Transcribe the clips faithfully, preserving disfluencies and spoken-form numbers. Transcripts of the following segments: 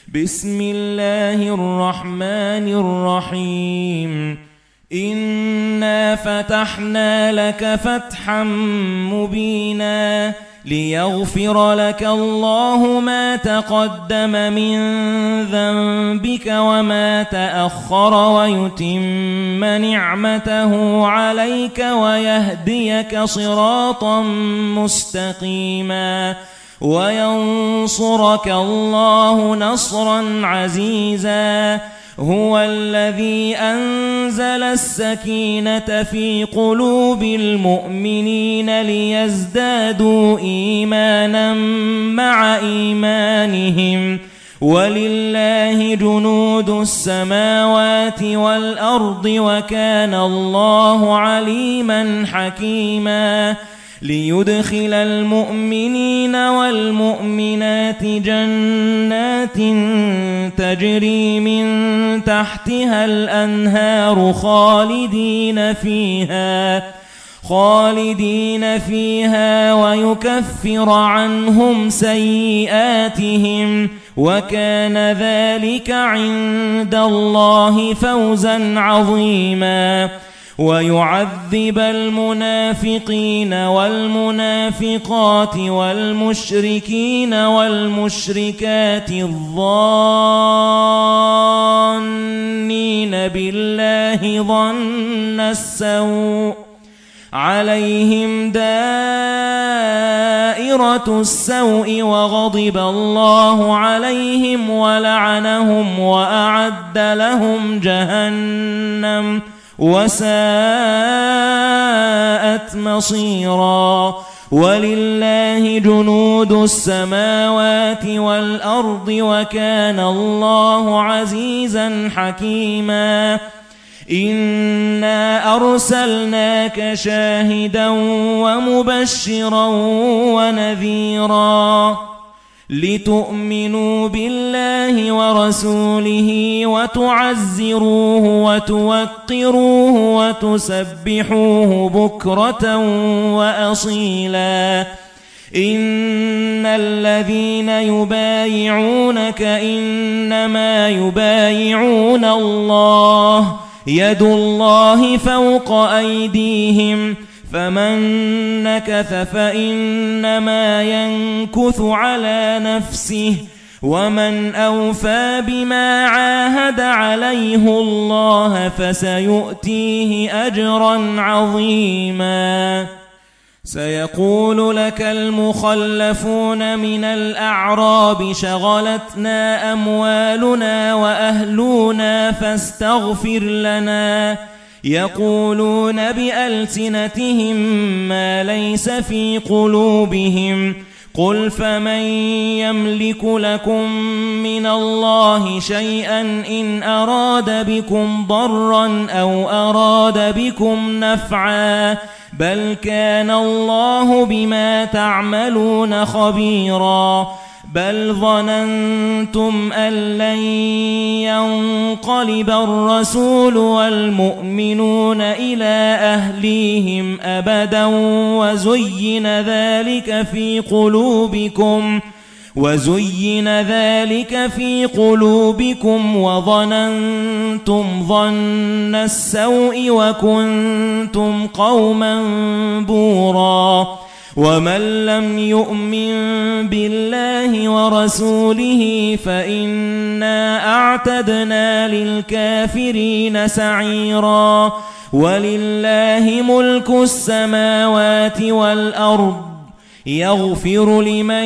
بسم الله الرحمن الرحيم إنا فتحنا لك فتحا مبينا ليغفر لك الله ما تقدم من ذنبك وما تأخر ويتم نعمته عليك ويهديك صراطا مستقيما وينصرك الله نصرا عزيزا هو الذي أنزل السكينة في قلوب المؤمنين ليزدادوا إيمانا مع إيمانهم ولله جنود السماوات والأرض وكان الله عليما حكيما ليدخل المؤمنين والمؤمنات جنات تجري من تحتها الأنهار خالدين فيها خالدين فيها ويكفر عنهم سيئاتهم وكان ذلك عند الله فوزا عظيما ويعذب المنافقين والمنافقات والمشركين والمشركات الظانين بالله ظن السوء عليهم دائرة السوء وغضب الله عليهم ولعنهم وأعد لهم جهنم وساءت مصيرا ولله جنود السماوات والأرض وكان الله عزيزا حكيما إنا أرسلناك شاهدا ومبشرا ونذيرا لتؤمنوا بالله ورسوله وتعزروه وتوقروه وتسبحوه بكرة وأصيلا إن الذين يبايعونك إنما يبايعون الله يد الله فوق أيديهم فمن نكث فإنما ينكث على نفسه ومن أوفى بما عاهد عليه الله فسيؤتيه أجرا عظيما سيقول لك المخلفون من الأعراب شغلتنا أموالنا وأهلنا فاستغفر لنا يقولون بألسنتهم ما ليس في قلوبهم قل فمن يملك لكم من الله شيئا إن أراد بكم ضرا أو أراد بكم نفعا بل كان الله بما تعملون خبيرا بل ظننتم أن لن ينقلب الرسول والمؤمنون إلى أهليهم أبدا وزين ذلك في قلوبكم وزين ذلك في قلوبكم وظننتم ظن السوء وكنتم قوما بورا ومن لم يؤمن بالله ورسوله فإنا أعتدنا للكافرين سعيرا ولله ملك السماوات والأرض يغفر لمن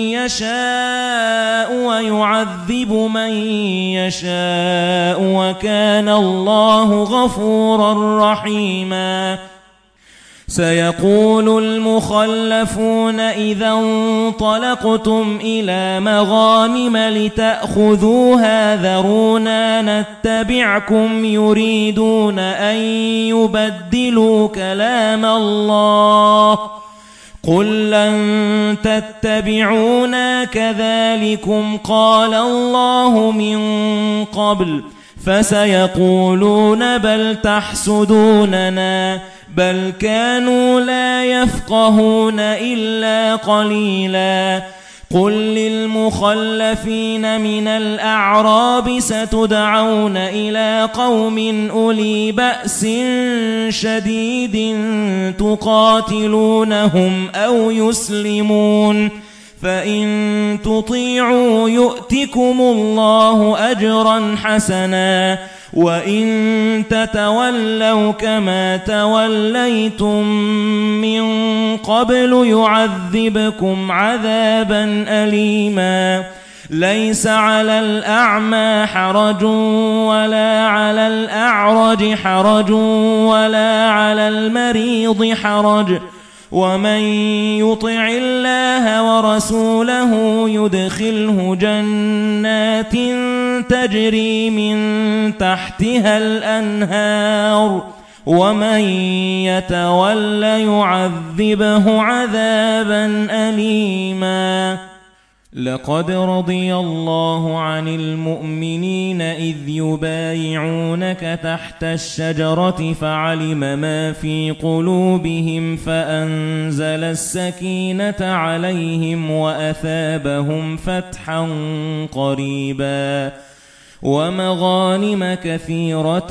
يشاء ويعذب من يشاء وكان الله غفورا رحيما سيقول المخلفون إذا انطلقتم إلى مغانم لتأخذوها ذرونا نتبعكم يريدون أن يبدلوا كلام الله قل لن تتبعونا كذلكم قال الله من قبل فسيقولون بل تحسدوننا بل كانوا لا يفقهون إلا قليلا قل للمخلفين من الأعراب ستدعون إلى قوم أولي بأس شديد تقاتلونهم أو يسلمون فإن تطيعوا يؤتكم الله أجرا حسنا وإن تتولوا كما توليتم من قبل يعذبكم عذابا أليما ليس على الأعمى حرج ولا على الأعرج حرج ولا على المريض حرج ومن يطع الله ورسوله يدخله جنات تجري من تحتها الأنهار ومن يتول يعذبه عذابا أليما لقد رضي الله عن المؤمنين إذ يبايعونك تحت الشجرة فعلم ما في قلوبهم فأنزل السكينة عليهم وأثابهم فتحا قريبا ومغانم كثيرة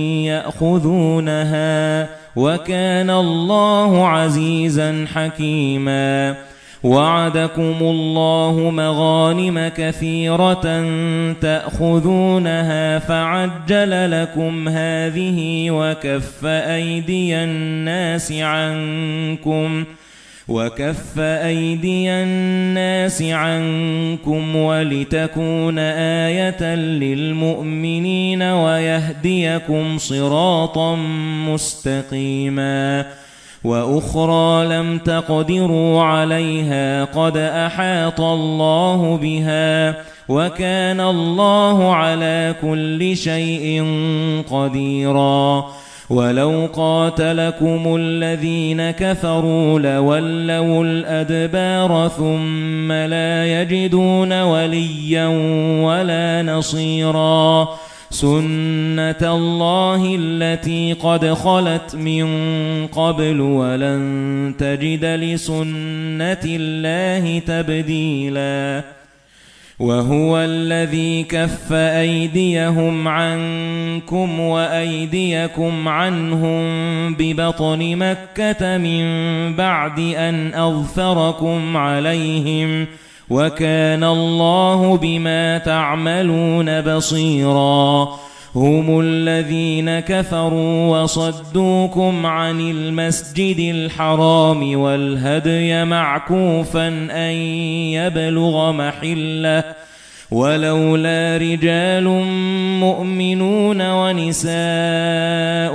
يأخذونها وكان الله عزيزا حكيما وعدكم الله مغانم كثيرة تأخذونها فعجل لكم هذه وكف أيدي الناس عنكم وكف أيدي الناس عنكم ولتكون آية للمؤمنين ويهديكم صراطا مستقيما وأخرى لم تقدروا عليها قد أحاط الله بها وكان الله على كل شيء قديرا ولو قاتلكم الذين كفروا لولوا الأدبار ثم لا يجدون وليا ولا نصيرا سنة الله التي قد خلت من قبل ولن تجد لسنة الله تبديلا وهو الذي كف أيديهم عنكم وأيديكم عنهم ببطن مكة من بعد أن أظفركم عليهم وكان الله بما تعملون بصيرا هم الذين كفروا وصدوكم عن المسجد الحرام والهدي معكوفا أن يبلغ محله ولولا رجال مؤمنون ونساء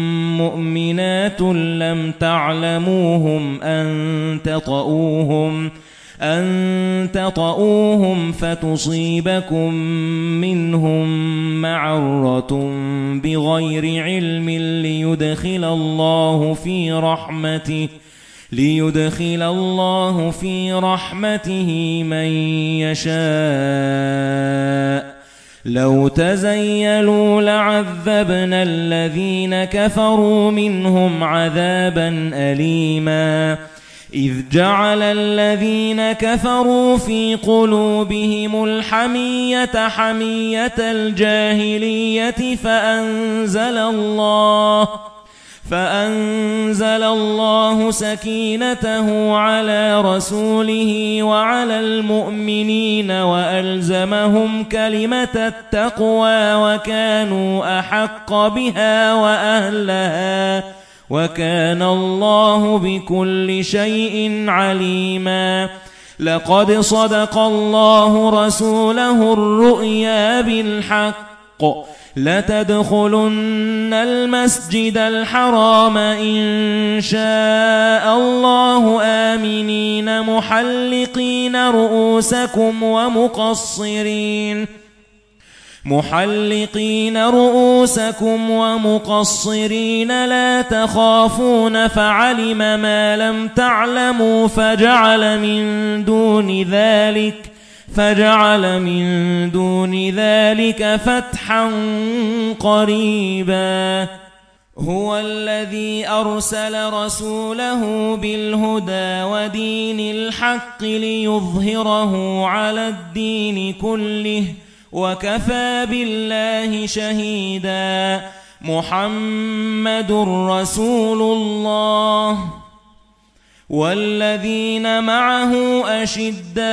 مؤمنات لم تعلموهم أن تطؤوهم أن تطؤوهم فتصيبكم منهم معرة بغير علم ليدخل الله في رحمته ليدخل الله في رحمته من يشاء لو تزيلوا لعذبنا الذين كفروا منهم عذابا أليما إذ جعل الذين كفروا في قلوبهم الحمية حمية الجاهلية فأنزل الله فأنزل الله سكينته على رسوله وعلى المؤمنين وألزمهم كلمة التقوى وكانوا أحق بها وأهلها وكان الله بكل شيء عليما لقد صدق الله رسوله الرؤيا بالحق لتدخلن المسجد الحرام إن شاء الله آمنين محلقين رؤوسكم ومقصرين محلقين رؤوسكم ومقصرين لا تخافون فعلم ما لم تعلموا فجعل من دون ذلك فجعل من دون ذلك فتحا قريبا هو الذي أرسل رسوله بالهدى ودين الحق ليظهره على الدين كله وكفى بالله شهيدا. محمد رسول الله والذين معه أشداء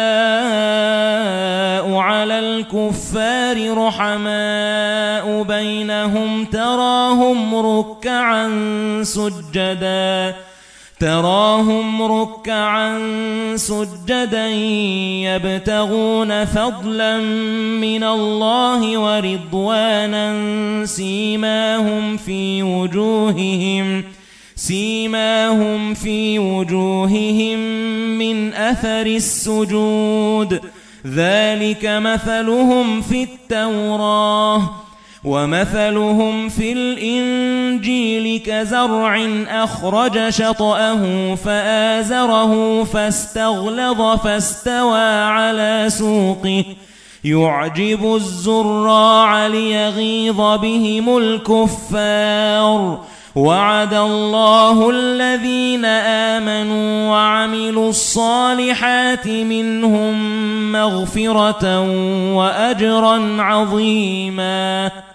على الكفار رحماء بينهم تراهم ركعا سجدا تراهم ركعا سجدا يبتغون فضلا من الله ورضوانا سيماهم في وجوههم سيماهم في وجوههم من أثر السجود ذلك مثلهم في التوراة ومثلهم في الإنجيل كزرع أخرج شطأه فآزره فاستغلظ فاستوى على سوقه يعجب الزراع ليغيظ بهم الكفار. وعد الله الذين آمنوا وعملوا الصالحات منهم مغفرة وأجرا عظيما.